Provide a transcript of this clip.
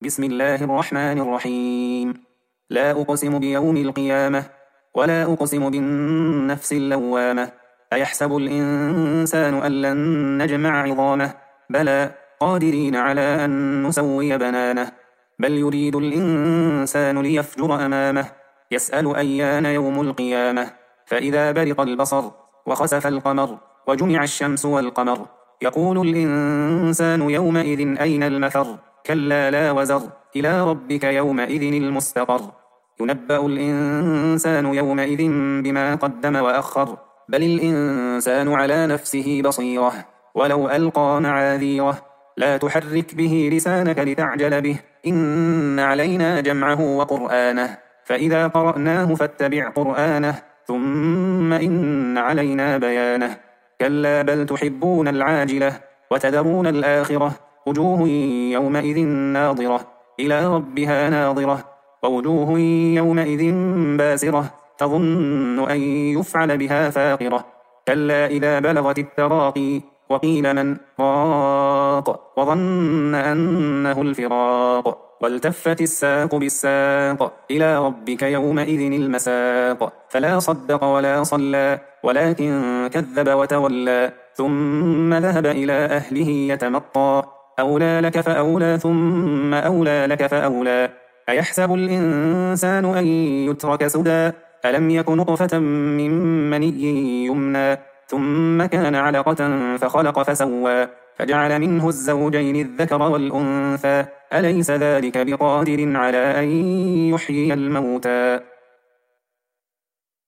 بسم الله الرحمن الرحيم. لا أقسم بيوم القيامة ولا أقسم بالنفس اللوامة. أيحسب الإنسان أن لن نجمع عظامه بلى قادرين على أن نسوي بنانه. بل يريد الإنسان ليفجر أمامه يسأل أيان يوم القيامة. فإذا برق البصر وخسف القمر وجمع الشمس والقمر يقول الإنسان يومئذ أين المفر. كلا لا وزر إلى ربك يومئذ المستقر. ينبأ الإنسان يومئذ بما قدم وأخر. بل الإنسان على نفسه بصيرة ولو ألقى معاذيره. لا تحرك به لسانك لتعجل به إن علينا جمعه وقرآنه فإذا قرأناه فاتبع قرآنه ثم إن علينا بيانه. كلا بل تحبون العاجلة وتذرون الآخرة. وجوه يومئذ ناظرة إلى ربها ناظرة ووجوه يومئذ باسرة تظن أن يفعل بها فاقرة. كلا إذا بلغت التراقي وقيل من راق وظن أنه الفراق والتفت الساق بالساق إلى ربك يومئذ المساق. فلا صدق ولا صلى ولكن كذب وتولى ثم ذهب إلى أهله يتمطى. أولى لك فأولى ثم أولى لك فأولى. أيحسب الإنسان أن يترك سدى ألم يك نطفة من مني يمنى ثم كان علقة فخلق فسوى فجعل منه الزوجين الذكر والأنثى. أليس ذلك بقادر على أن يحيي الموتى